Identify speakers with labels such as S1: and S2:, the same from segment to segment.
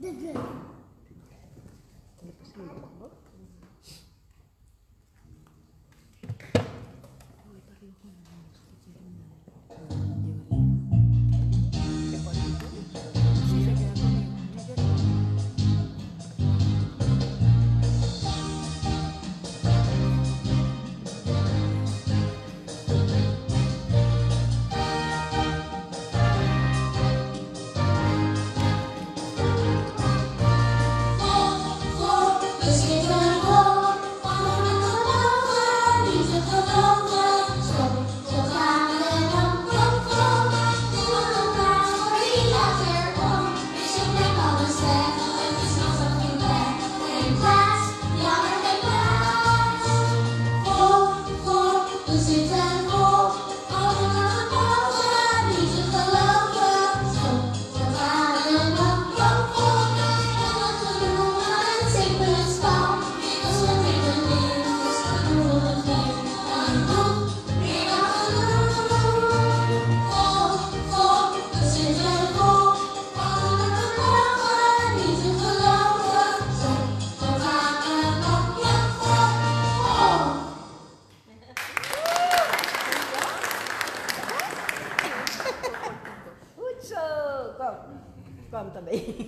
S1: Kom também.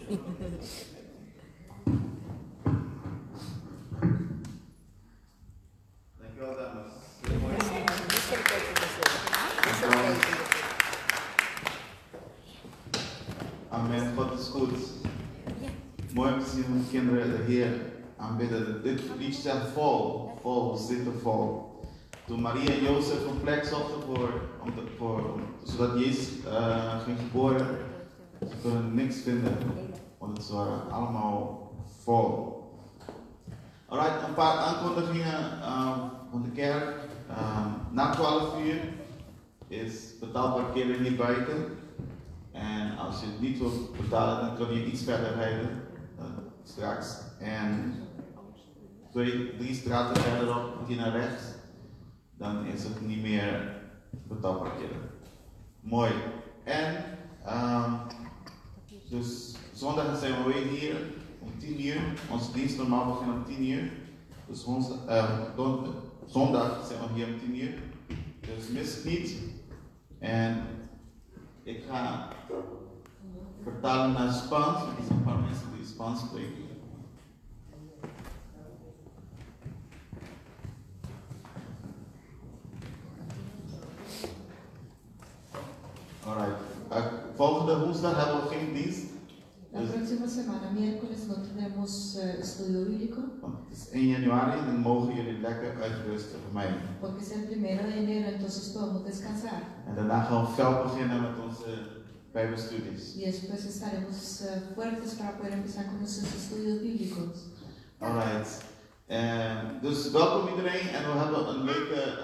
S2: Dankjewel dames. Amen, God is goed. Mooi om te zien hoe de kinderen de Heer aanbidden. Dit lied staat vol, we zitten vol. Toen Maria en Jozef een plek zochten zodat Jezus ging geboren, ze konden niks vinden, want het waren allemaal vol. Alright, een paar aankondigingen van de kerk. Na 12 uur is betaalbaar parkeren hier buiten. En als je het niet wilt betalen, dan kun je iets verder rijden straks. En 2-3 straten verderop, hier naar rechts, dan is het niet meer betaalbaar parkeren. Mooi. En dus zondag zijn we weer hier om 10 uur. Onze dienst normaal begint om 10 uur. Dus zondag zijn we hier om 10 uur. Dus mis het niet. En ik ga vertalen naar Spaans, want er zijn een paar mensen die Spaans spreken. Alright. Volgende woensdag hebben we geen dienst.
S3: La próxima semana, miércoles, no tenemos estudio bíblico.
S2: Het is 1 januari en dan mogen jullie lekker uitrusten voor mij.
S3: Porque es el 1 de enero, entonces podemos descansar.
S2: En daarna gaan we fel beginnen met onze Bijbelstudies.
S3: Y después estaremos fuertes para poder empezar con nuestros estudios bíblicos.
S2: Alright. Dus welkom iedereen en we hebben een leuke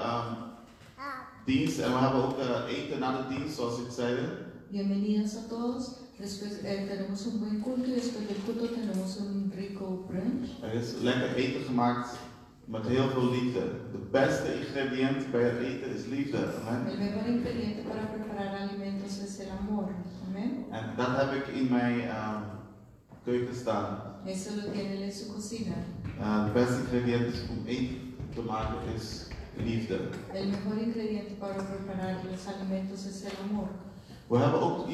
S2: dienst en we hebben ook eten na de dienst, zoals ik zei.
S3: Bienvenidos a todos. Después tenemos un buen culto y después del culto tenemos un rico brunch.
S2: Er is lekker eten gemaakt met heel veel liefde. De beste ingrediënt bij het eten is liefde. Amen.
S3: El mejor ingrediente para preparar alimentos es el amor. Amen.
S2: En dat heb ik in mijn keuken staan.
S3: Eso lo tiene en su cocina.
S2: De beste ingrediënt om eten te maken is liefde.
S3: El mejor ingrediente para preparar los alimentos es el amor.
S2: We hebben ook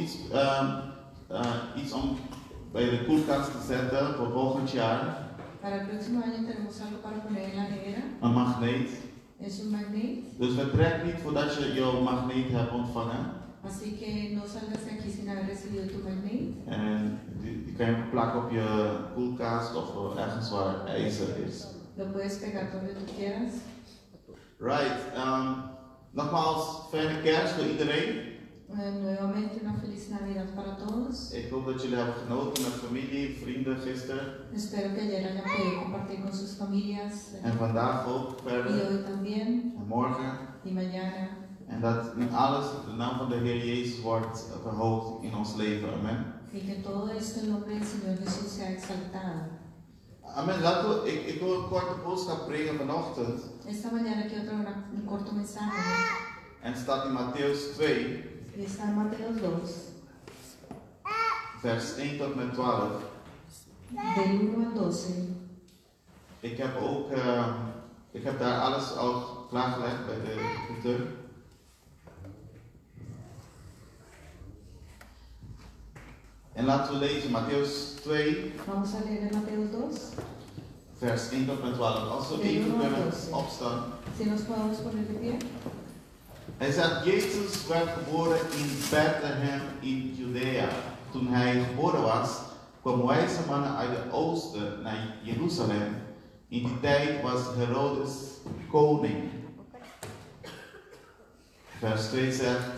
S2: iets om bij de koelkast te zetten voor volgend jaar.
S3: Para el próximo año tenemos algo para poner en la nevera.
S2: Een magneet.
S3: Es un magnet.
S2: Dus vertrek niet voordat je jouw magneet hebt ontvangen.
S3: Así que no salgas de aquí sin haber recibido tu magnet.
S2: En die kan je plakken op je koelkast of ergens waar ijzer is.
S3: Lo puedes pegar donde tú quieras.
S2: Right. Nogmaals, fijne kerst voor iedereen.
S3: Nuevamente una feliz Navidad para todos.
S2: Ik hoop dat jullie hebben genoten met familie, vrienden gisteren.
S3: Espero que ayer hayan podido compartir con sus familias.
S2: En vandaag ook
S3: Y
S2: verder.
S3: hoy también.
S2: En morgen.
S3: Y mañana.
S2: En dat in alles de naam van de Heer Jezus wordt verhoogd in ons leven. Amen.
S3: Y que todo esto en nombre del Señor Jesús sea exaltado.
S2: Amen. Ik wil een korte boodschap brengen vanochtend.
S3: Esta mañana quiero traer un corto mensaje.
S2: En het staat in Matthäus 2.
S3: Y está en Mateo 2.
S2: Vers 1 tot met 12.
S3: del 1 al 12.
S2: Ik heb daar alles al klaargelegd bij de computer. En laten we lezen Matthäus 2,
S3: Vamos a leer en Mateo 2.
S2: vers 1 tot en met 12. Als we even kunnen opstaan.
S3: Si nos podemos poner de pie.
S2: Hij zegt, Jezus werd geboren in Bethlehem in Judea. Toen hij geboren was, kwamen wijze mannen uit het oosten naar Jeruzalem. In die tijd was Herodes koning. Vers 2 zegt,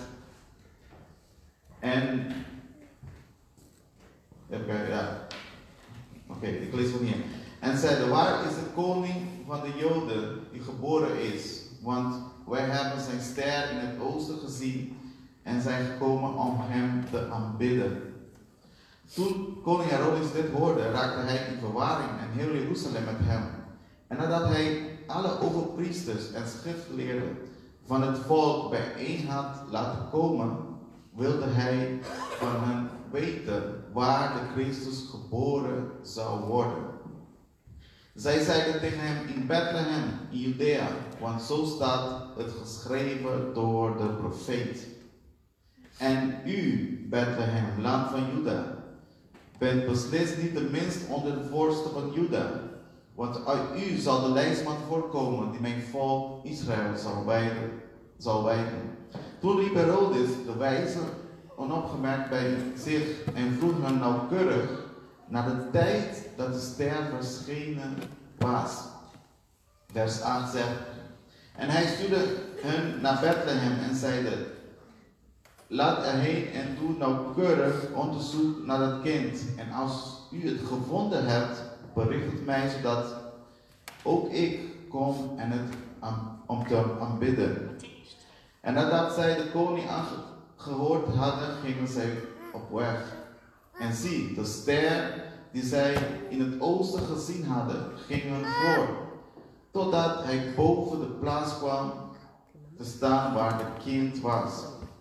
S2: ik lees het niet. En zeiden, waar is de koning van de Joden die geboren is? Want wij hebben zijn ster in het oosten gezien en zijn gekomen om hem te aanbidden. Toen koning Herodes dit hoorde, raakte hij in verwarring en heel Jeruzalem met hem. En nadat hij alle overpriesters en schriftgeleerden van het volk bijeen had laten komen, wilde hij van hen weten waar de Christus geboren zou worden. Zij zeiden tegen hem, in Bethlehem, in Judea, want zo staat het geschreven door de profeet. En u, Bethlehem, land van Juda, bent beslist niet de minst onder de vorsten van Juda, want uit u zal de leidsman voorkomen die mijn volk Israël zal wijden. Toen riep Herodes de wijze onopgemerkt bij zich en vroeg hen nauwkeurig naar de tijd dat de ster verschenen was. Vers 8 zegt, en hij stuurde hen naar Bethlehem en zeide, laat erheen en doe nauwkeurig onderzoek naar dat kind. En als u het gevonden hebt, bericht het mij, zodat ook ik kom en het om te aanbidden. En nadat zij de koning gehoord hadden, gingen zij op weg. En zie, de ster die zij in het oosten gezien hadden, ging hun voor, totdat hij boven de plaats kwam te staan waar het kind was.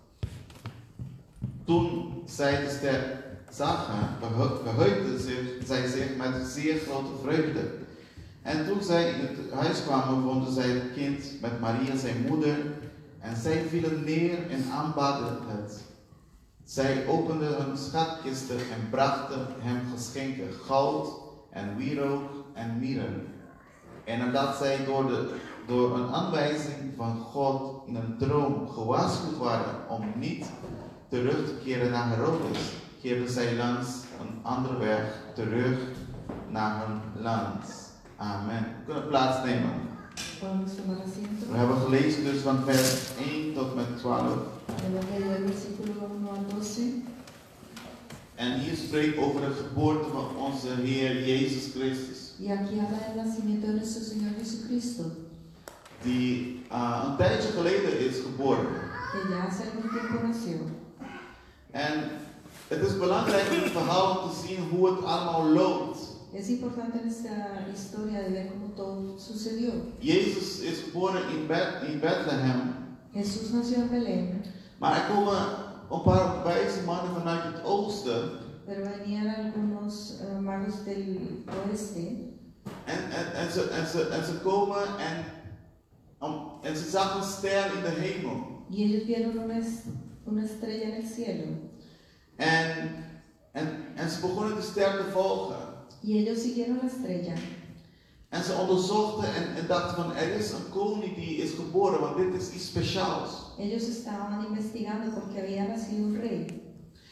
S2: Toen zij de ster zagen, verheugden zij zich met zeer grote vreugde. En toen zij in het huis kwamen, vonden zij het kind met Maria zijn moeder, en zij vielen neer en aanbaden het. Zij openden hun schatkisten en brachten hem geschenken, goud en wierook en mirre. En nadat zij door een aanwijzing van God in een droom gewaarschuwd waren om niet terug te keren naar Herodes, keerden zij langs een andere weg terug naar hun land. Amen. We kunnen plaatsnemen. We hebben gelezen dus van vers 1 tot met 12. En hier spreekt over de geboorte van onze Heer Jezus Christus. Die een tijdje geleden is geboren. En het is belangrijk in het verhaal te zien hoe het allemaal loopt.
S3: Es importante en esta historia de ver cómo todo sucedió.
S2: Jezus is geboren in Bethlehem.
S3: Jesús nació en Belén.
S2: Maar er komen een paar wijze mannen vanuit het oosten.
S3: Pero venían algunos magos del oeste.
S2: En ze komen en ze zagen een ster in de hemel.
S3: Y ellos vieron una estrella en el cielo.
S2: En ze begonnen de ster te volgen.
S3: Y ellos siguieron la estrella.
S2: En ze onderzochten en dachten van er is een koning die is geboren, want dit is iets speciaals.
S3: Ellos estaban investigando porque había nacido un rey.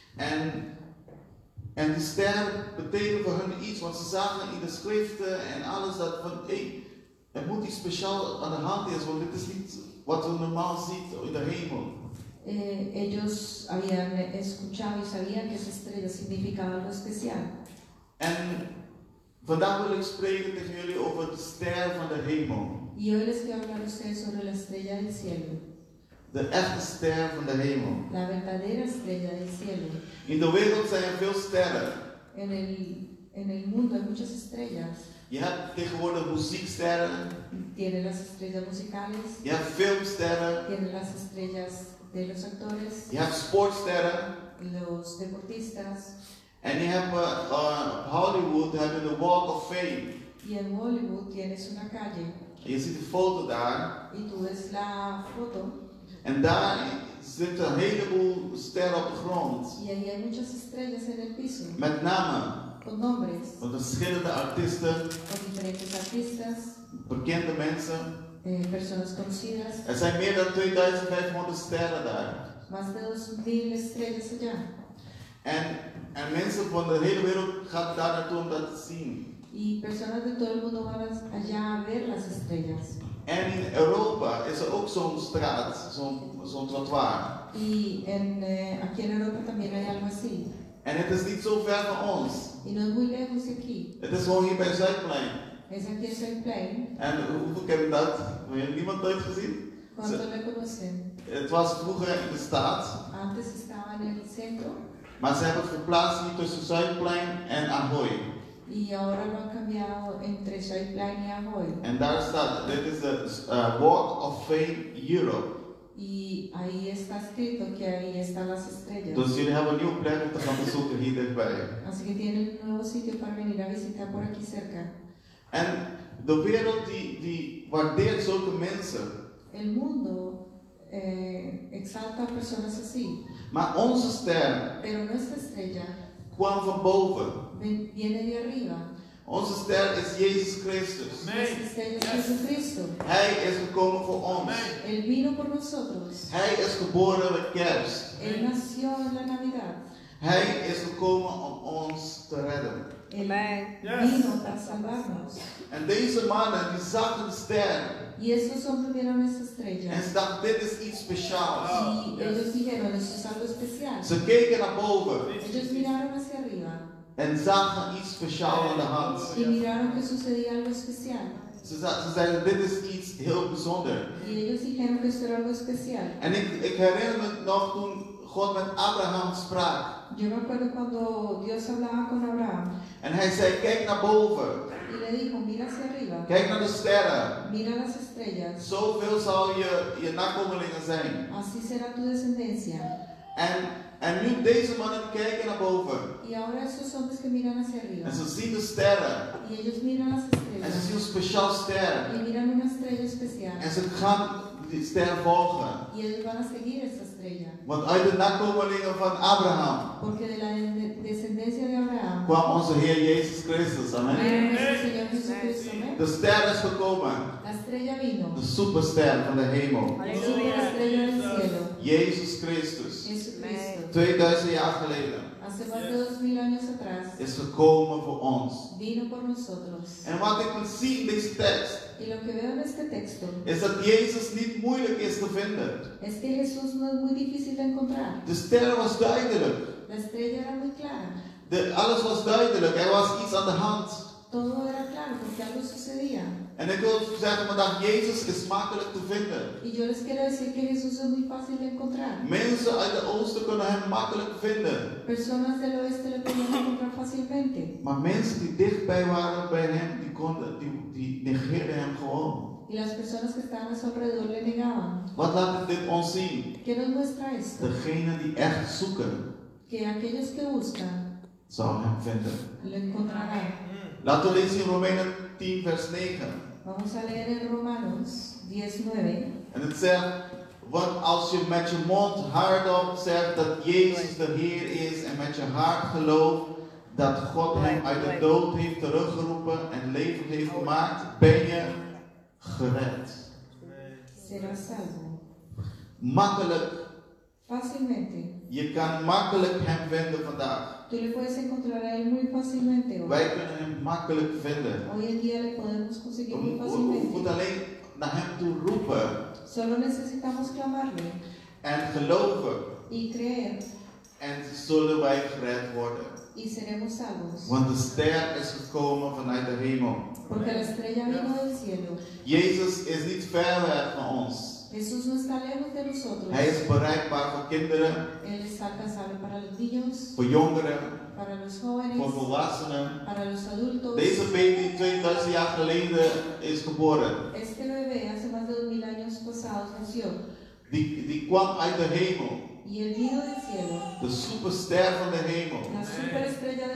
S2: En die ster betekende voor hen iets, want ze zagen in de schriften en alles dat van er moet iets speciaals aan de hand zijn, want dit is niet wat we normaal zien in de hemel.
S3: Ellos habían escuchado y sabían que esa estrella significaba algo especial.
S2: En vandaag wil ik spreken tegen jullie over de ster van de hemel.
S3: Y hoy les quiero hablar a ustedes sobre la estrella del cielo.
S2: De echte ster van de hemel.
S3: La verdadera estrella del cielo.
S2: In de wereld zijn er veel sterren.
S3: En el mundo hay muchas estrellas.
S2: Je hebt tegenwoordig muzieksterren.
S3: Tiene las estrellas musicales.
S2: Je hebt filmsterren.
S3: Tiene las estrellas de los actores.
S2: Je hebt sportsterren.
S3: Los deportistas.
S2: En je hebt op Hollywood hebben de Walk of Fame.
S3: Y en Hollywood tienes una calle
S2: En je ziet de foto daar.
S3: y tú ves la foto
S2: En daar zitten een heleboel sterren op de grond.
S3: y ahí hay muchas estrellas en el piso
S2: Met namen
S3: con nombres,
S2: van verschillende artiesten,
S3: con diferentes artistas,
S2: bekende mensen.
S3: personas conocidas.
S2: Er zijn meer dan 2500 sterren daar.
S3: Más de 2000 estrellas allá.
S2: En mensen van de hele wereld gaan daar naartoe om dat te zien.
S3: Y personas de todo el mundo van allá a ver las estrellas.
S2: En in Europa is er ook zo'n straat, zo'n trottoir.
S3: Y aquí en Europa también hay algo así.
S2: En het is niet zo ver van ons.
S3: Y no es muy lejos de aquí.
S2: Het is gewoon hier bij Zuidplein.
S3: Es aquí en Zuidplein.
S2: En hoeveel kennen dat? Heeft niemand ooit gezien?
S3: ¿Cuánto le conocen?
S2: Het was vroeger in de stad,
S3: Antes estaba en el centro
S2: maar ze hebben het verplaatst hier tussen Zuidplein en Ahoy.
S3: y ahora lo han cambiado entre Zuidplein y Ahoy.
S2: En daar staat, dit is de Walk of Fame Europe.
S3: Y ahí está escrito que ahí están las estrellas.
S2: Dus jullie hebben een nieuwe plek om te gaan bezoeken hier dichtbij.
S3: Así que tienen un nuevo sitio para venir a visitar por aquí cerca.
S2: En de wereld die waardeert zulke mensen.
S3: El mundo exalta a personas así,
S2: Maar onze ster
S3: pero nuestra estrella
S2: kwam van boven.
S3: viene de arriba.
S2: Onze ster is Jezus Christus.
S3: Nuestra estrella es Jesucristo.
S2: Hij is gekomen voor ons.
S3: Él vino por nosotros.
S2: Hij is geboren met kerst.
S3: Él nació en la Navidad.
S2: Hij is gekomen om ons te redden.
S3: Él
S1: Amen.
S3: vino para salvarnos.
S2: En deze mannen die zagen de ster.
S3: Y estos hombres vieron esa estrella.
S2: En ze dachten, dit is iets speciaals.
S3: Y ellos dijeron, esto es algo especial.
S2: Ze keken naar boven
S3: Ellos miraron hacia arriba
S2: en zagen iets speciaals aan de hand.
S3: y miraron que sucedía algo especial.
S2: Ze zeiden, dit is iets heel bijzonders.
S3: Y ellos dijeron que esto era algo especial.
S2: En ik herinner me nog toen God met Abraham sprak.
S3: Yo me acuerdo cuando Dios hablaba con Abraham
S2: En hij zei, kijk naar boven.
S3: y le dijo, mira hacia arriba,
S2: Kijk naar de sterren.
S3: mira las estrellas,
S2: Zoveel zal je nakomelingen zijn.
S3: así será tu descendencia.
S2: En nu deze mannen kijken naar boven.
S3: Y ahora esos hombres que miran hacia arriba
S2: En ze zien de sterren.
S3: y ellos miran las
S2: En ze
S3: estrellas
S2: zien een speciaal ster.
S3: y miran una estrella especial
S2: En ze gaan die ster volgen.
S3: y ellos van a seguir esa estrella.
S2: Want uit de nakomelingen van Abraham
S3: Porque de la descendencia de Abraham
S2: kwam onze Heer Jezus Christus. Amen.
S3: vino nuestro Señor Jesucristo. ¿Amén?
S2: De ster is gekomen.
S3: La estrella vino,
S2: De superster van de hemel.
S3: la superestrella del cielo,
S2: Jezus Christus.
S3: Jesucristo.
S2: 2000 jaar geleden
S3: Hace más de 2000 años atrás
S2: is gekomen voor ons.
S3: vino por nosotros.
S2: En wat ik wil zien in deze tekst
S3: Y lo que veo en este texto
S2: is dat Jezus niet moeilijk is te vinden.
S3: es que Jesús no es muy difícil de encontrar.
S2: De ster was duidelijk.
S3: La estrella era muy clara.
S2: Alles was duidelijk. Er was iets aan de hand.
S3: Todo era claro porque algo sucedía.
S2: En ik wil zeggen vandaag, Jezus is makkelijk te vinden.
S3: Y yo les quiero decir que Jesús es muy fácil de encontrar.
S2: Mensen uit het oosten kunnen hem makkelijk vinden.
S3: Personas del oeste le podían encontrar fácilmente.
S2: Maar mensen die dichtbij waren bij hem, die negeerden hem gewoon.
S3: Y las personas que estaban a su alrededor le negaban.
S2: Wat laat dit ons zien?
S3: ¿Qué nos muestra esto?
S2: Degenen die echt zoeken,
S3: Que aquellos que buscan
S2: zal hem vinden.
S3: lo encontrarán.
S2: Laten we lezen in Romeinen 10 vers 9.
S3: Vamos a leer en Romanos 10:9.
S2: En het zegt, want als je met je mond hardop zegt dat Jezus de Heer is en met je hart gelooft dat God hem uit de dood heeft teruggeroepen en leven heeft gemaakt, ben je gered.
S3: Será salvo.
S2: Makkelijk.
S3: Fácilmente.
S2: Je kan makkelijk hem vinden vandaag.
S3: Tú le puedes encontrar a él muy fácilmente hoy.
S2: Wij kunnen hem makkelijk vinden.
S3: Hoy en día le podemos conseguir muy
S2: We
S3: fácilmente.
S2: moeten alleen naar hem toe roepen
S3: Solo necesitamos clamarle
S2: en geloven.
S3: y creer
S2: En zullen wij gered worden.
S3: y seremos salvos.
S2: Want de ster is gekomen vanuit de hemel.
S3: Porque la estrella vino del cielo.
S2: Jezus is niet ver weg van ons.
S3: Jesús no está lejos de nosotros.
S2: Hij is bereikbaar voor kinderen,
S3: Él es alcanzable para los niños,
S2: voor jongeren,
S3: para los jóvenes,
S2: voor volwassenen.
S3: para los adultos.
S2: Deze baby 2000 jaar geleden is geboren.
S3: Este bebé hace más de 2000 años pasados nació
S2: Die kwam uit de hemel.
S3: y él vino del cielo.
S2: De superster van de hemel.
S3: La superestrella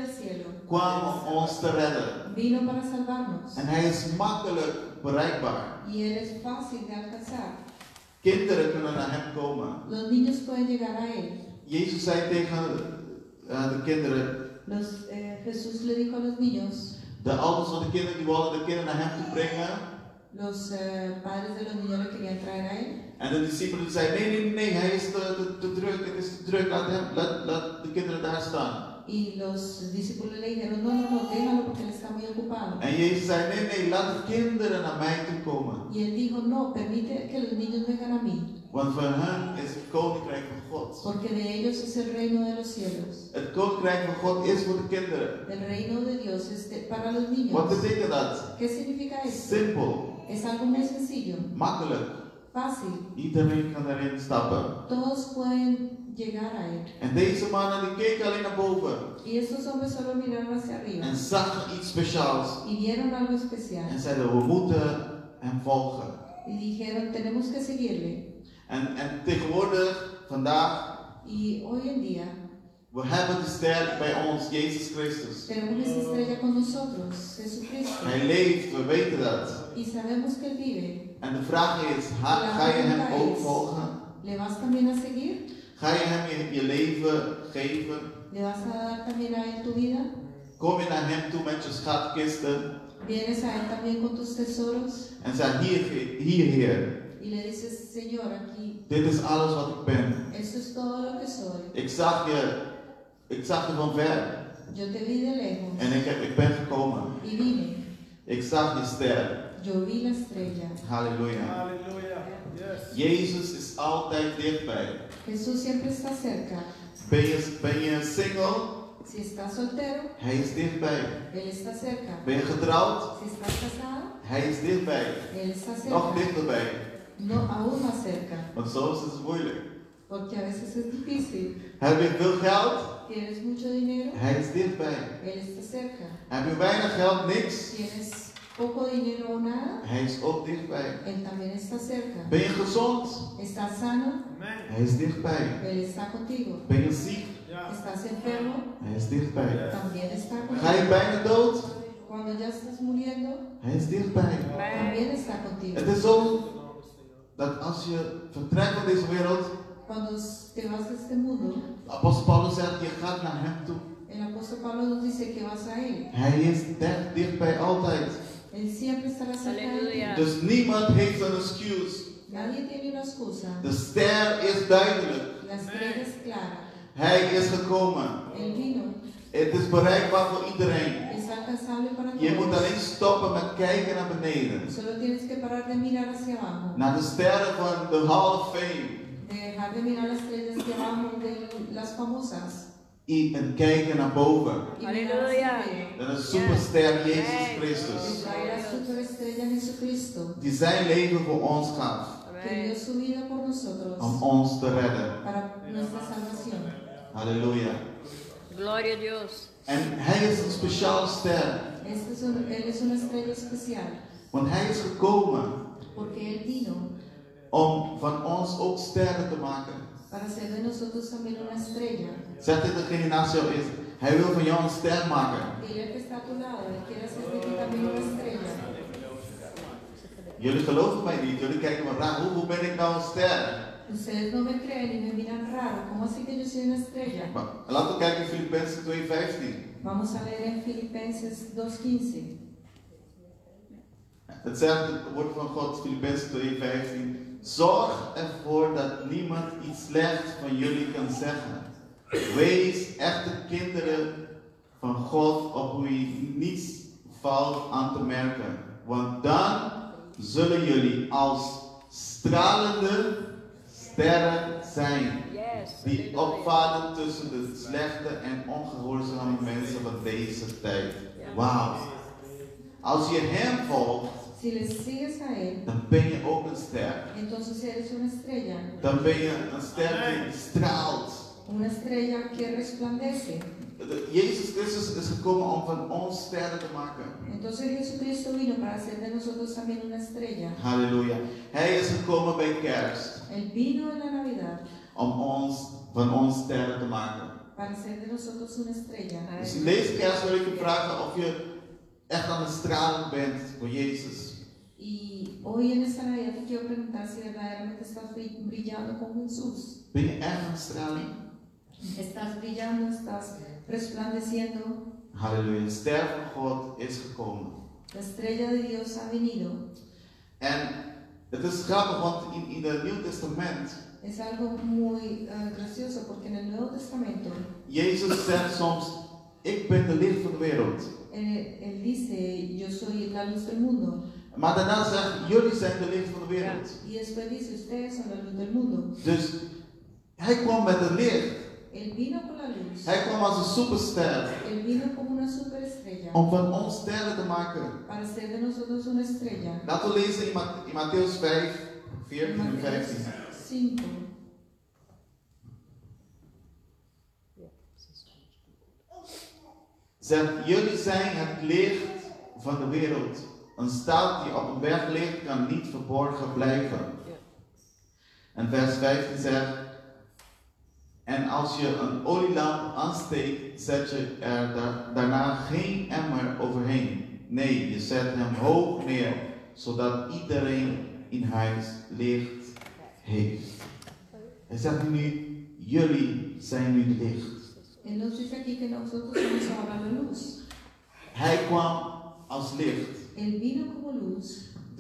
S2: kwam om ons te redden.
S3: Vino para salvarnos.
S2: En hij is makkelijk bereikbaar.
S3: Y Él es fácil de alcanzar.
S2: Kinderen kunnen naar hem komen.
S3: Los niños pueden llegar a Él.
S2: Jezus zei tegen de kinderen,
S3: Jesús le dijo a los niños,
S2: de ouders van de kinderen die wilden de kinderen naar hem toe brengen.
S3: los padres de los niños le querían traer a Él.
S2: En de discipelen zeiden, nee, hij is te druk, het is te druk, laat de kinderen daar staan.
S3: Y los discípulos le dijeron, no, déjalo porque él está muy ocupado.
S2: En Jezus zei, nee, laat de kinderen naar mij toe komen.
S3: Y él dijo, no, permite que los niños vengan a mí.
S2: Want voor hen is het koninkrijk van God.
S3: Porque de ellos es el reino de los cielos.
S2: Het koninkrijk van God is voor de kinderen.
S3: El reino de Dios es para los niños.
S2: Wat betekent dat?
S3: ¿Qué significa esto?
S2: Simpel,
S3: Es algo muy sencillo,
S2: makkelijk.
S3: fácil.
S2: Iedereen kan erin stappen.
S3: Todos pueden llegar a él.
S2: En deze mannen die keken alleen naar boven.
S3: Y estos hombres solo miraron hacia arriba
S2: En zagen iets speciaals.
S3: y vieron algo especial.
S2: En zeiden, we moeten hem volgen.
S3: Y dijeron, tenemos que seguirle.
S2: En tegenwoordig, vandaag,
S3: Y hoy en día
S2: we hebben de ster bij ons, Jezus Christus.
S3: tenemos esta estrella con nosotros, Jesucristo.
S2: Hij leeft, we weten dat.
S3: Y sabemos que él vive.
S2: En de vraag is, ga je hem ook volgen?
S3: ¿Le vas también a seguir?
S2: Ga je hem je leven geven?
S3: ¿Le vas a dar también a él tu vida?
S2: Kom je naar hem toe met je schatkisten?
S3: ¿Vienes a él también con tus tesoros?
S2: En zeg, hier Heer,
S3: Y le dices, Señor, aquí,
S2: dit is alles wat ik ben.
S3: esto es todo lo que soy.
S2: Ik zag je van ver.
S3: Yo te vi de lejos
S2: En ik ben gekomen.
S3: y vine.
S2: Ik zag je ster.
S3: Yo vi la estrella.
S2: Halleluja.
S4: Hallelujah. Yes.
S2: Jezus is altijd dichtbij.
S3: Jesús siempre está cerca.
S2: Ben je single?
S3: Si estás soltero,
S2: Hij is dichtbij.
S3: Él está cerca.
S2: Ben je getrouwd?
S3: Si estás casado,
S2: Hij is dichtbij.
S3: Él está
S2: Nog
S3: cerca.
S2: dichterbij.
S3: No, aún más cerca.
S2: Want soms is het moeilijk.
S3: Porque a veces es difícil.
S2: Heb je veel geld?
S3: ¿Tienes mucho dinero?
S2: Hij is dichtbij.
S3: Él está cerca.
S2: Heb je weinig geld? Niks?
S3: ¿Tienes poco dinero o nada?
S2: Hij is ook dichtbij.
S3: Él también está cerca.
S2: Ben je gezond?
S3: ¿Estás sano?
S4: Amen.
S2: Hij is dichtbij.
S3: Él está contigo.
S2: Ben je ziek?
S4: Yeah.
S3: ¿Estás enfermo?
S2: Hij is dichtbij.
S3: También está
S2: Ga je
S3: contigo.
S2: bijna dood?
S3: Cuando ya estás muriendo,
S2: Hij is dichtbij.
S3: también está contigo.
S2: Het is zo dat als je vertrekt van deze wereld,
S3: Cuando te vas de este mundo,
S2: apostel Paulus zegt, je gaat naar hem toe.
S3: el apóstol Pablo nos dice que vas a él.
S2: Hij is dichtbij altijd.
S3: Él siempre estará cerca de ti.
S1: Aleluya.
S2: Dus niemand heeft een excuse.
S3: Nadie tiene una excusa.
S2: De ster is duidelijk.
S3: La estrella es clara.
S2: Hij is gekomen.
S3: Él vino.
S2: Het is bereikbaar voor iedereen.
S3: Es alcanzable para
S2: Je moet
S3: todos.
S2: alleen stoppen met kijken naar beneden.
S3: Solo tienes que parar de mirar hacia abajo.
S2: Naar de sterren van de Hall of Fame.
S3: De dejar de mirar las estrellas de abajo de las famosas.
S2: En kijken naar boven.
S3: Y mirar
S1: Aleluya.
S3: hacia arriba.
S2: Naar de superster Jezus
S3: Y
S2: Christus.
S3: traer la superestrella Jesucristo.
S2: Die zijn leven voor ons gaf.
S3: Que dio su vida por nosotros.
S2: Om ons te redden.
S3: Para nuestra salvación.
S2: Halleluja.
S1: Gloria a Dios.
S2: En hij is een speciale ster.
S3: Él es una estrella especial.
S2: Want hij is gekomen
S3: Porque Él vino
S2: om van ons ook sterren te maken.
S3: para hacer de nosotros también una estrella.
S2: Zeg dit degene naast jou is. Hij wil van jou een ster maken.
S3: Dile al que está a tu lado, Él quiere hacer de ti también una estrella.
S2: Jullie geloven mij niet. Jullie kijken me raar. Hoe ben ik nou een ster?
S3: Ustedes no me creen y me miran raro. ¿Cómo así que yo soy una estrella?
S2: Maar laten we kijken in Filippenzen 2:15.
S3: Vamos a leer en Filipenses 2:15.
S2: Het zegt het woord van God, Filippenzen 2:15. Zorg ervoor dat niemand iets slechts van jullie kan zeggen. Wees echte kinderen van God op wie niets valt aan te merken. Want dan zullen jullie als stralende sterren zijn.
S1: Yes.
S2: Die opvaren tussen de slechte en ongehoorzame mensen van deze tijd. Wauw. Als je hem volgt,
S3: Si le sigues a Él,
S2: dan ben je ook een ster.
S3: entonces eres una estrella.
S2: Dan ben je een ster die straalt.
S3: Una estrella que resplandece.
S2: Jezus Christus is gekomen om van ons sterren te maken.
S3: Entonces Jesucristo vino para hacer de nosotros también una estrella.
S2: Halleluja. Hij is gekomen bij kerst
S3: Él vino en la Navidad
S2: om van ons sterren te maken.
S3: para hacer de nosotros una estrella.
S2: Dus in deze kerst wil ik je vragen of je echt aan het stralen bent voor Jezus.
S3: Y hoy en esta Navidad te quiero preguntar si verdaderamente estás brillando con Jesús.
S2: Ben je echt aan het stralen?
S3: Estás brillando, estás resplandeciendo.
S2: Halleluja. De ster van God is gekomen.
S3: La estrella de Dios ha venido.
S2: En het is grappig, want in het Nieuw Testament,
S3: Es algo muy gracioso porque en el Nuevo Testamento
S2: Jezus zegt soms, ik ben de licht van de wereld.
S3: él dice, yo soy la luz del mundo.
S2: Maar daarna zegt, jullie zijn de licht van de wereld.
S3: Y después dice, ustedes son la luz del mundo.
S2: Dus hij kwam met het licht.
S3: Él vino con la luz.
S2: Hij kwam als een superster.
S3: Él vino como una superestrella.
S2: Om van ons sterren te maken.
S3: Para hacer de nosotros una estrella.
S2: Laten we lezen in Matthäus 5, 14 en 15.
S3: 5.
S2: Zegt, jullie zijn het licht van de wereld. Een stad die op een berg ligt, kan niet verborgen blijven. En vers 15 zegt, en als je een olielamp aansteekt, zet je er daarna geen emmer overheen. Nee, je zet hem hoog neer, zodat iedereen in huis licht heeft. Hij zegt nu, jullie zijn nu het licht.
S3: Él nos dice aquí que nosotros somos ahora la luz.
S2: Hij kwam als licht.
S3: Él vino como luz.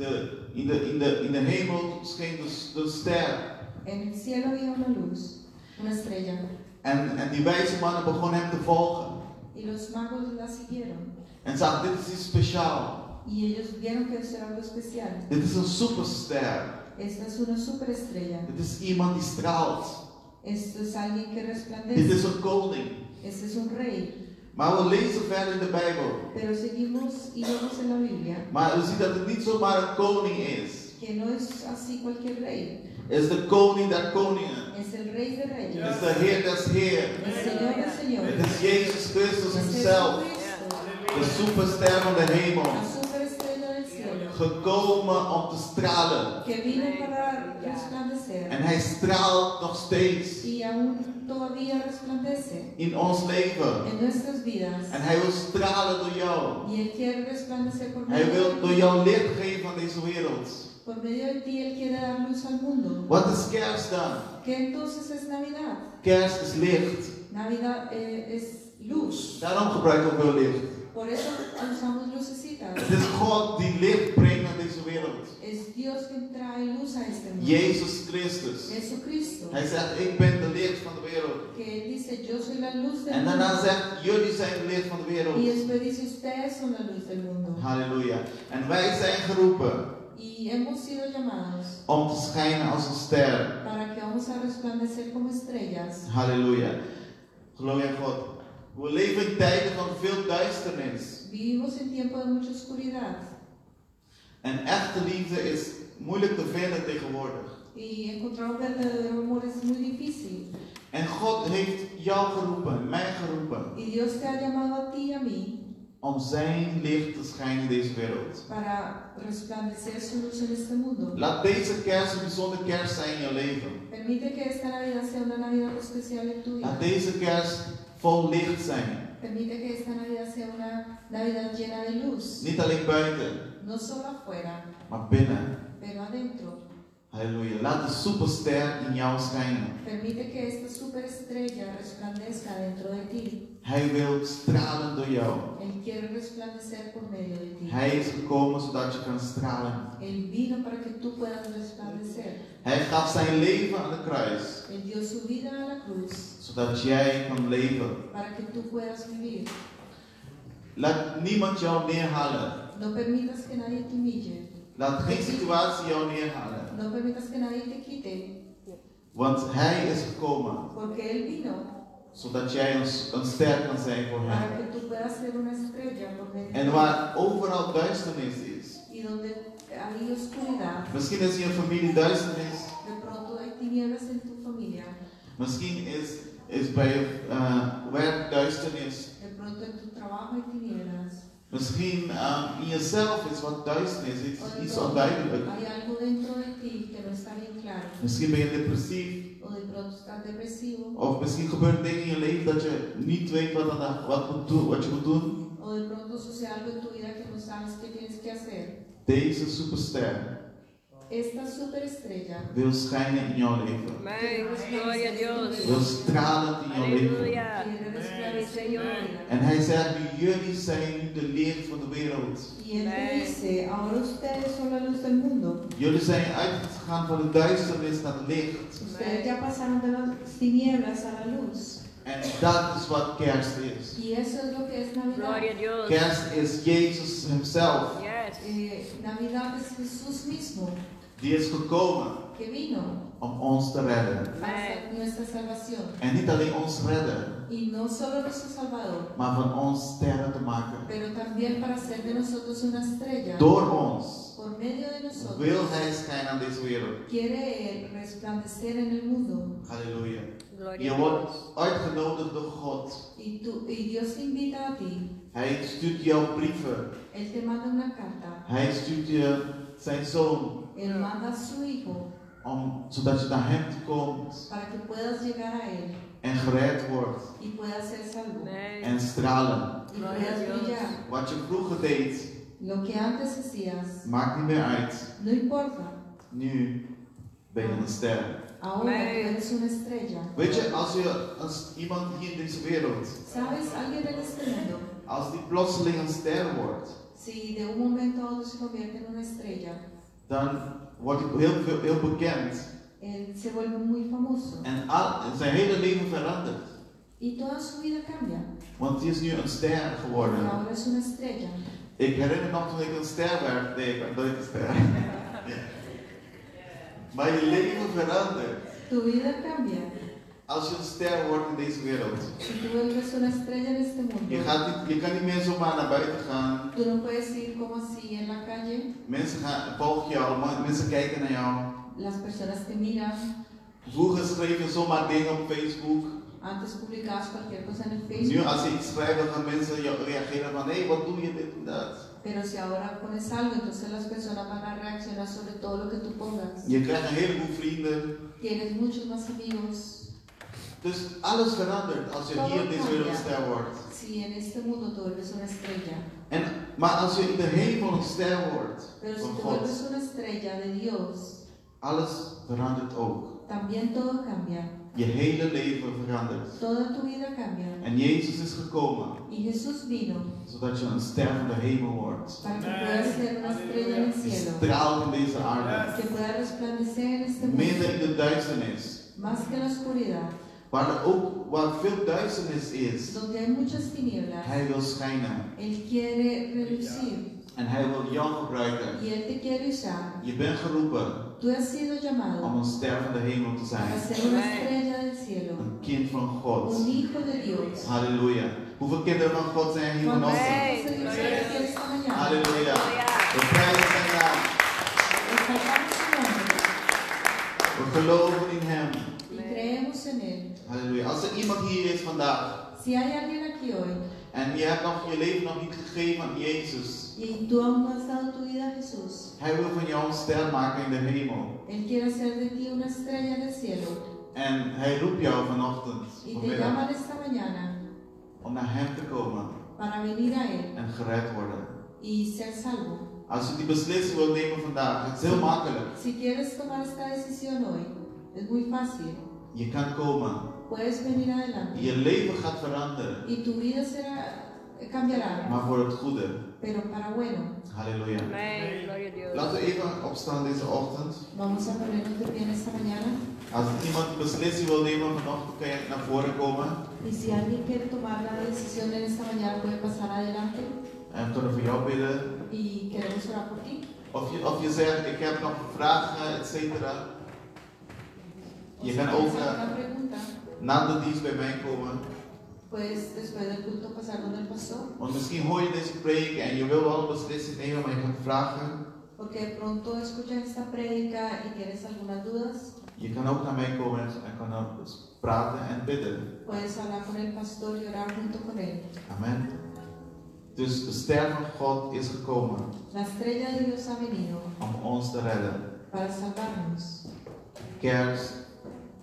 S2: In de hemel scheen de ster.
S3: En el cielo había una luz, una estrella.
S2: En die wijze mannen begonnen hem te volgen.
S3: Y los magos la siguieron.
S2: En zagen, dit is iets speciaals.
S3: Y ellos vieron que eso era algo especial.
S2: Dit is een superster.
S3: Esta es una superestrella.
S2: Dit is iemand die straalt.
S3: Esto es alguien que
S2: Dit
S3: resplandece.
S2: is een koning.
S3: Este es un rey.
S2: Maar we lezen verder in de Bijbel.
S3: Pero seguimos y vemos en la Biblia
S2: Maar we zien dat het niet zomaar een koning is.
S3: que no es así cualquier rey.
S2: Het is de koning der koningen.
S3: Es el rey de reyes.
S2: Het is de Heer des Heer.
S3: El Señor del Señor.
S2: Het is Jezus Christus
S3: Es
S2: himself.
S3: Jesucristo,
S2: De superster van de hemel.
S3: la superestrella del cielo,
S2: Gekomen om te stralen.
S3: que vino para resplandecer.
S2: En hij straalt nog steeds
S3: Y aún todavía resplandece
S2: in ons leven.
S3: en nuestras vidas.
S2: En hij wil stralen door jou.
S3: Y Él quiere resplandecer por
S2: Hij
S3: medio
S2: wil
S3: de
S2: door
S3: ti.
S2: jou licht geven aan deze wereld.
S3: Por medio de ti Él quiere dar luz al mundo.
S2: Wat is kerst dan?
S3: ¿Qué entonces es Navidad?
S2: Kerst is licht.
S3: Navidad es luz.
S2: Daarom gebruiken we veel licht.
S3: Por eso usamos lucecitas.
S2: Het is God die licht brengt naar deze wereld.
S3: Es Dios que trae luz a este mundo.
S2: Jezus Christus.
S3: Jesucristo.
S2: Hij zegt, ik ben de licht van de wereld.
S3: Que Él dice, yo soy la luz del
S2: En
S3: mundo.
S2: daarna zegt, jullie zijn de licht van de
S3: Y
S2: wereld.
S3: después dice, ustedes son la luz del mundo.
S2: Halleluja. En wij zijn geroepen
S3: Y hemos sido llamados
S2: om te schijnen als een ster.
S3: para que vamos a resplandecer como estrellas.
S2: Halleluja. Gloria a God. We leven in tijden van veel duisternis.
S3: Vivimos en tiempo de mucha oscuridad.
S2: En echte liefde is moeilijk te vinden tegenwoordig.
S3: Y encontrar un verdadero amor es muy difícil.
S2: En God heeft jou geroepen, mij geroepen,
S3: Y Dios te ha llamado a ti y a mí
S2: om zijn licht te schijnen in deze wereld.
S3: para resplandecer su luz en este mundo.
S2: Laat deze kerst een bijzondere kerst zijn in je leven.
S3: Permite que esta Navidad sea una Navidad especial en tu vida.
S2: Laat deze kerst vol licht zijn.
S3: Permite que esta Navidad sea una Navidad llena de luz.
S2: Niet alleen buiten,
S3: No solo afuera,
S2: maar binnen.
S3: pero adentro.
S2: Halleluja. Laat de superster in jou schijnen.
S3: Permite que esta superestrella resplandezca dentro de ti.
S2: Hij wil stralen door jou.
S3: Él quiere resplandecer por medio de ti.
S2: Hij is gekomen zodat je kan stralen.
S3: Él vino para que tú puedas resplandecer.
S2: Hij gaf zijn leven aan de kruis,
S3: Él dio su vida a la cruz
S2: zodat jij kan leven.
S3: para que tú puedas vivir.
S2: Laat niemand jou neerhalen.
S3: No permitas que nadie te humille.
S2: Laat geen situatie jou neerhalen.
S3: No permitas que nadie te quite.
S2: Want hij is gekomen,
S3: Porque Él vino
S2: zodat jij een ster kan zijn voor
S3: para
S2: hem.
S3: que tú puedas ser una estrella por medio de
S2: En
S3: Él.
S2: waar overal duisternis is.
S3: Y donde hay oscuridad,
S2: Misschien is in je familie duisternis.
S3: de pronto hay tinieblas en tu familia.
S2: Misschien is bij je werk duisternis.
S3: De pronto en tu trabajo hay tinieblas.
S2: Misschien in jezelf is wat duisternis,
S3: O de
S2: iets
S3: pronto
S2: onduidelijk.
S3: hay algo dentro de ti que no está bien claro.
S2: Misschien ben je depressief.
S3: O O de pronto estás depresivo.
S2: Of misschien gebeuren dingen in je leven dat je niet weet wat je moet doen.
S3: O de pronto sucede algo en tu vida que no sabes qué tienes que hacer.
S2: Deze superster
S3: Esta superestrella
S2: wil schijnen in jouw leven.
S1: Amén. Gloria a Dios.
S2: Wil stralen in jouw leven.
S1: Aleluya.
S3: quiere resplandecer en tu vida.
S2: En hij zegt, jullie zijn nu de licht van de wereld.
S3: Y él te dice, ahora ustedes son la luz del mundo.
S2: Jullie zijn uitgegaan van de duisternis naar het licht.
S3: Ustedes ya pasaron de las tinieblas a la luz.
S2: En dat is wat kerst is.
S3: Y eso es lo que es Navidad.
S1: Gloria a Dios.
S2: Kerst is Jezus himself.
S1: Yes.
S3: Navidad es Jesús mismo
S2: Die is gekomen
S3: que vino
S2: om ons te redden.
S3: para hacer nuestra salvación.
S2: En niet alleen ons redden,
S3: Y no solo nuestro Salvador,
S2: maar van ons sterren te maken.
S3: pero también para hacer de nosotros una estrella.
S2: Door ons
S3: Por medio de nosotros
S2: wil hij schijnen aan deze wereld.
S3: quiere Él resplandecer en el mundo.
S2: Halleluja.
S1: Gloria
S2: Je
S1: a
S2: wordt
S1: Dios.
S2: uitgenodigd door God.
S3: Y Dios te invita a ti.
S2: Hij stuurt jou brieven.
S3: Él te manda una carta.
S2: Hij stuurt je zijn zoon.
S3: Él manda a su Hijo
S2: Zodat je naar hem komt
S3: para que puedas llegar a Él
S2: en gered wordt.
S3: y puedas ser salvo.
S1: Amén.
S2: En stralen.
S3: Y puedas brillar.
S2: Wat je vroeger deed,
S3: Lo que antes hacías,
S2: maakt niet meer uit.
S3: no importa.
S2: Nu ben je een ster.
S3: Ahora tú eres una estrella.
S2: Weet je, als iemand hier in deze wereld,
S3: ¿Sabes? Alguien en este mundo,
S2: als die plotseling een ster wordt,
S3: si de un momento a otro se convierte en una estrella,
S2: dan wordt hij heel bekend.
S3: él se vuelve muy famoso
S2: En zijn hele leven verandert.
S3: y toda su vida cambia.
S2: Want hij is nu een ster
S3: Y
S2: geworden.
S3: ahora es una estrella.
S2: Ik herinner nog toen ik een ster werd. Nee, ik ben nooit een ster. Maar je leven verandert.
S3: Tu vida cambia
S2: Als je een ster wordt in deze wereld.
S3: si tú vuelves una estrella en este mundo.
S2: Je kan niet meer zomaar naar buiten gaan.
S3: Tú no puedes ir como así en la calle.
S2: Mensen volgen jou, mensen kijken naar jou.
S3: Las personas te miran.
S2: Vroeger schreef je zomaar dingen op Facebook.
S3: Antes publicabas cualquier cosa en el
S2: Nu
S3: Facebook.
S2: als je iets schrijft, dan gaan mensen reageren van hé, wat doe je dit en dat.
S3: Pero si ahora pones algo, entonces las personas van a reaccionar sobre todo lo que tú pongas.
S2: Je krijgt een heleboel vrienden.
S3: Tienes muchos más amigos.
S2: Dus alles verandert als je hier in deze wereld een ster wordt.
S3: Si en este mundo tú vuelves una estrella.
S2: Maar als je in de hemel een ster wordt
S3: Pero si
S2: van
S3: tú
S2: God,
S3: vuelves una estrella de Dios,
S2: alles verandert ook.
S3: también todo cambia.
S2: Je hele leven verandert.
S3: Toda tu vida cambia.
S2: En Jezus is gekomen,
S3: Y Jesús vino
S2: zodat je een ster van de hemel wordt.
S3: para que puedas ser una estrella en el
S2: Die
S3: cielo.
S2: straalt in deze aarde.
S3: Que pueda resplandecer en este mundo.
S2: Midden in de duisternis.
S3: Más que la oscuridad.
S2: Waar veel duisternis is,
S3: Donde hay muchas tinieblas.
S2: hij wil schijnen.
S3: Él quiere relucir.
S2: En hij wil jou gebruiken.
S3: Y Él te quiere usar.
S2: Je bent geroepen
S3: Tú has sido llamado
S2: om een ster van de hemel te
S3: para
S2: zijn.
S3: ser una estrella del cielo.
S2: Een kind van God.
S3: Un hijo de Dios.
S2: Halleluja. Hoeveel kinderen van God zijn hier
S3: ¿Cuántos
S2: vanochtend?
S3: hijos de Dios hay aquí esta mañana?
S2: Halleluja. We prijzen zijn naam.
S3: Exaltamos su nombre
S2: We geloven in hem.
S3: y creemos en Él.
S2: Halleluja. Als er iemand hier is vandaag
S3: Si hay alguien aquí hoy
S2: en je hebt je leven nog niet gegeven aan Jezus.
S3: y tú aún no has dado tu vida a Jesús,
S2: Hij wil van jou een ster maken in de hemel.
S3: Él quiere hacer de ti una estrella en el cielo.
S2: En hij roept jou vanochtend,
S3: Y te
S2: vanmiddag,
S3: llaman esta mañana
S2: om naar hem te komen
S3: para venir a Él
S2: en gered worden.
S3: y ser salvo.
S2: Als je die beslissing wil nemen vandaag, het is heel makkelijk.
S3: Si quieres tomar esta decisión hoy, es muy fácil.
S2: Je kan komen.
S3: Puedes venir adelante
S2: Je leven gaat veranderen,
S3: y tu vida cambiará,
S2: maar voor het goede.
S3: pero para bueno.
S2: Halleluja.
S1: Amén. Gloria a Dios.
S2: Laten we even opstaan deze ochtend.
S3: Vamos a ponernos de pie en esta mañana.
S2: Als iemand een beslissing wil nemen vanochtend, kan je naar voren komen.
S3: Y si alguien quiere tomar la decisión en esta mañana, puede pasar adelante
S2: En we kunnen voor jou bidden.
S3: y queremos orar por ti.
S2: Of je zegt, ik heb nog vragen, et cetera.
S3: O
S2: Je
S3: si
S2: kan
S3: tienes
S2: ook
S3: alguna pregunta,
S2: na de dienst bij mij komen.
S3: puedes después del culto pasar donde el pastor.
S2: Want misschien hoor je deze preek en je wil wel een beslissing nemen, maar je hebt vragen.
S3: Porque de pronto escuchas esta prédica y tienes algunas dudas,
S2: Je kan ook naar mij komen en kan dan praten en bidden.
S3: puedes hablar con el pastor y orar junto con él.
S2: Amen. Dus de ster van God is gekomen
S3: La estrella de Dios ha venido
S2: om ons te redden.
S3: para salvarnos.
S2: Kerst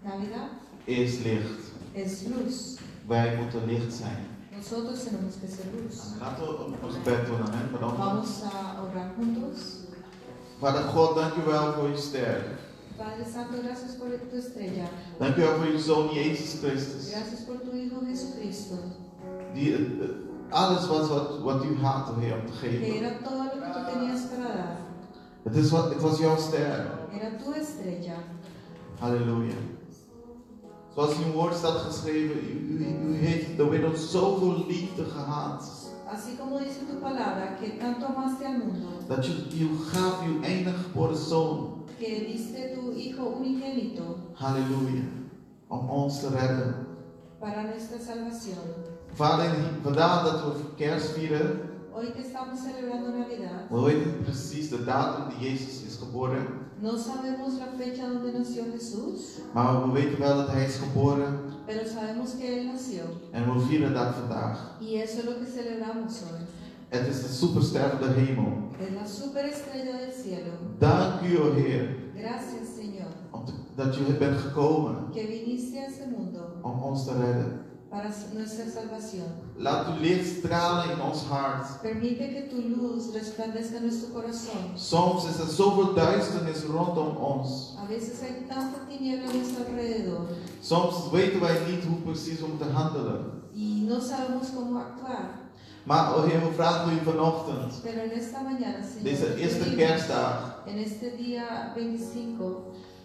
S3: Navidad
S2: is licht.
S3: es luz.
S2: Wij moeten licht zijn.
S3: Nosotros tenemos que ser luz.
S2: Amen. Laten we ons bed doen, amen. Bedankt.
S3: Vamos a orar juntos.
S2: Vader God, dank u wel voor uw ster.
S3: Padre Santo, gracias por tu estrella.
S2: Dank u wel voor uw Zoon Jezus Christus.
S3: Gracias por tu Hijo Jesucristo.
S2: Die alles was wat u had, Heer, om te
S3: Que
S2: geven.
S3: era todo lo que tú tenías para dar.
S2: Het was jouw ster.
S3: Era tu estrella.
S2: Halleluja. Zoals in uw woord staat geschreven, u heeft de wereld zoveel liefde gehad.
S3: Así como dice tu palabra, que tanto amaste al mundo,
S2: Dat u gaf uw enige geboren Zoon.
S3: que diste tu Hijo unigénito
S2: Halleluja. Om ons te redden.
S3: para nuestra salvación.
S2: Vader, vandaag dat we kerst vieren,
S3: Hoy que estamos celebrando Navidad,
S2: we weten niet precies de datum die Jezus is geboren.
S3: no sabemos la fecha donde nació Jesús,
S2: Maar we weten wel dat Hij is geboren.
S3: pero sabemos que Él nació.
S2: En we vieren dat vandaag.
S3: Y eso es lo que celebramos hoy.
S2: Het is de superster van de hemel.
S3: Es la superestrella del cielo.
S2: Dank u, o Heer,
S3: Gracias, Señor,
S2: dat u bent gekomen
S3: que viniste a este mundo
S2: om ons te redden.
S3: para nuestra salvación.
S2: Laat uw licht stralen in ons hart.
S3: Permite que tu luz resplandezca en nuestro corazón.
S2: Soms is er zoveel duisternis rondom ons.
S3: A veces hay tanta tiniebla a nuestro alrededor
S2: Soms weten wij niet hoe precies om te handelen.
S3: y no sabemos cómo actuar.
S2: Maar, o Heer, we vragen u vanochtend,
S3: Pero en esta mañana, Señor,
S2: deze eerste
S3: pedimos,
S2: kerstdag,
S3: en este día 25,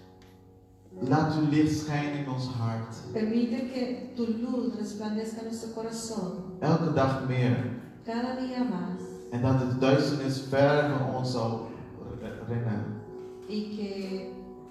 S2: laat uw licht schijnen in ons hart.
S3: permite que tu luz resplandezca en nuestro corazón
S2: Elke dag meer.
S3: cada día más
S2: En dat de duisternis ver van ons zal rennen.
S3: y que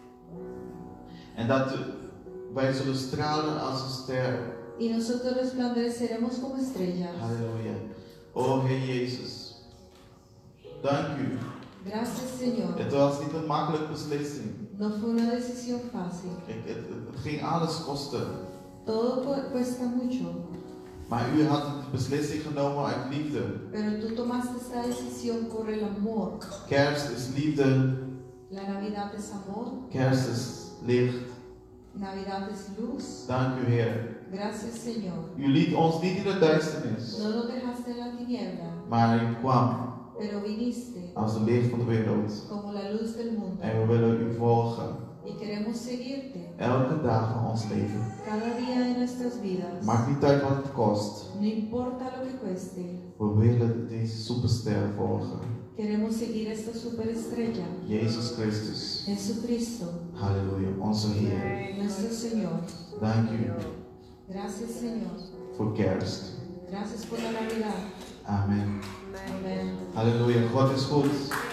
S2: En dat wij zullen stralen als een ster.
S3: y nosotros resplandeceremos como estrellas.
S2: Halleluja. O Heer Jezus. Dank u.
S3: Gracias, Señor.
S2: Het was niet een makkelijke beslissing.
S3: No fue una decisión fácil.
S2: Het ging alles kosten.
S3: Todo cuesta mucho,
S2: Maar u had de beslissing genomen uit liefde.
S3: pero tú tomaste esta decisión por el amor.
S2: Kerst is liefde.
S3: La Navidad es amor,
S2: Kerst is licht.
S3: Navidad es luz.
S2: Dank u, Heer.
S3: Gracias, Señor.
S2: U liet ons niet in de duisternis.
S3: No nos dejaste en la tiniebla,
S2: Maar u kwam
S3: pero viniste
S2: als de licht van de wereld.
S3: como la luz del mundo.
S2: En we willen u volgen.
S3: Y queremos seguirte
S2: Elke dag van ons leven.
S3: cada día de nuestras vidas.
S2: Maakt niet uit wat het kost.
S3: No importa lo que cueste,
S2: We willen deze superster volgen.
S3: queremos seguir esta superestrella,
S2: Jezus Christus.
S3: Jesucristo,
S2: Halleluja. Onze Heer.
S3: nuestro Señor.
S2: Dank u
S3: Gracias, Señor.
S2: voor kerst.
S3: Gracias por la Navidad.
S2: Amen.
S3: Amén.
S2: Halleluja. God is goed.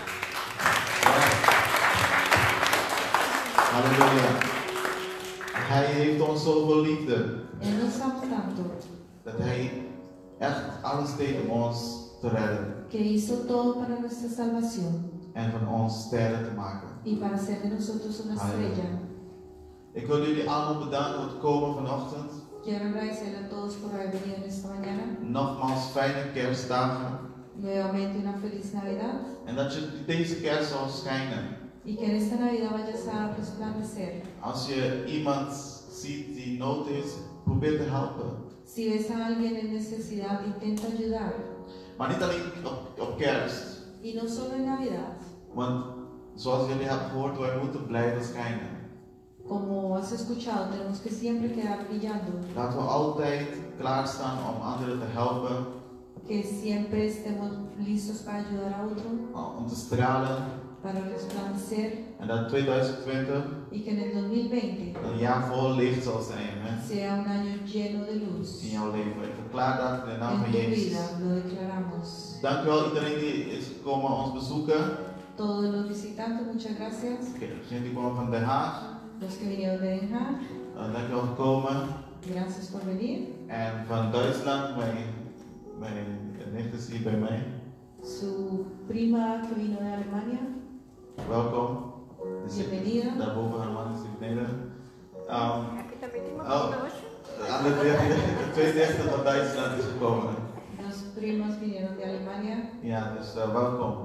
S2: Halleluja. Hij heeft ons zoveel liefde.
S3: Él nos ama tanto
S2: Dat Hij echt alles deed om ons te redden.
S3: que hizo todo para nuestra salvación
S2: En van ons sterren te maken.
S3: y para hacer de nosotros una estrella.
S2: Ik wil jullie allemaal bedanken voor het komen vanochtend.
S3: Quiero agradecerle a todos por haber venido en esta mañana.
S2: Nogmaals fijne kerstdagen.
S3: Nuevamente una feliz Navidad
S2: En dat je deze kerst zal schijnen.
S3: y que en esta Navidad vayas a resplandecer.
S2: Als je iemand ziet die nood is, probeer te helpen.
S3: Si ves a alguien en necesidad, intenta ayudar.
S2: Maar niet alleen op kerst.
S3: Y no solo en Navidad.
S2: Want zoals jullie hebben gehoord, wij moeten blijven schijnen.
S3: Como has escuchado, tenemos que siempre quedar brillando.
S2: Laten we altijd klaarstaan om anderen te helpen.
S3: Que siempre estemos listos para ayudar a otro,
S2: Om te stralen.
S3: para resplandecer.
S2: En dat 2020
S3: Y que en el 2020
S2: een jaar vol licht zal zijn. Hè?
S3: sea un año lleno de luz.
S2: In jouw leven. Ik verklaar dat in de naam
S3: En
S2: van
S3: tu
S2: Jezus.
S3: vida lo declaramos.
S2: Dankjewel iedereen die is gekomen ons bezoeken.
S3: Todos los visitantes, muchas gracias.
S2: Degenen die komen van Den Haag.
S3: Los que vinieron de Den Haag,
S2: Dankjewel voor komen.
S3: gracias por venir.
S2: En van Duitsland, mijn nicht is hier bij mij.
S3: Su prima que vino de Alemania,
S2: Welkom.
S3: bienvenida.
S2: Daarboven haar man is hier beneden.
S1: Heb je daar met iemand gekozen?
S2: Aan de tweede dichter van Duitsland is gekomen.
S3: Los primos vinieron de Alemania,
S2: Ja, dus welkom.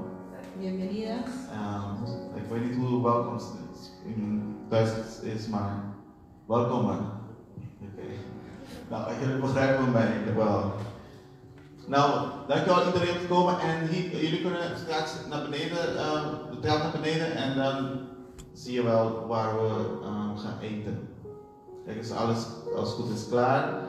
S3: bienvenidas.
S2: Ik weet niet hoe welkom in Duits is, maar Welkom man. Oké. Nou, jullie begrijpen mij wel. Nou, dankjewel iedereen om te komen. En jullie kunnen straks naar beneden, de trap naar beneden en dan zie je wel waar we gaan eten. Kijk, is alles als goed is klaar.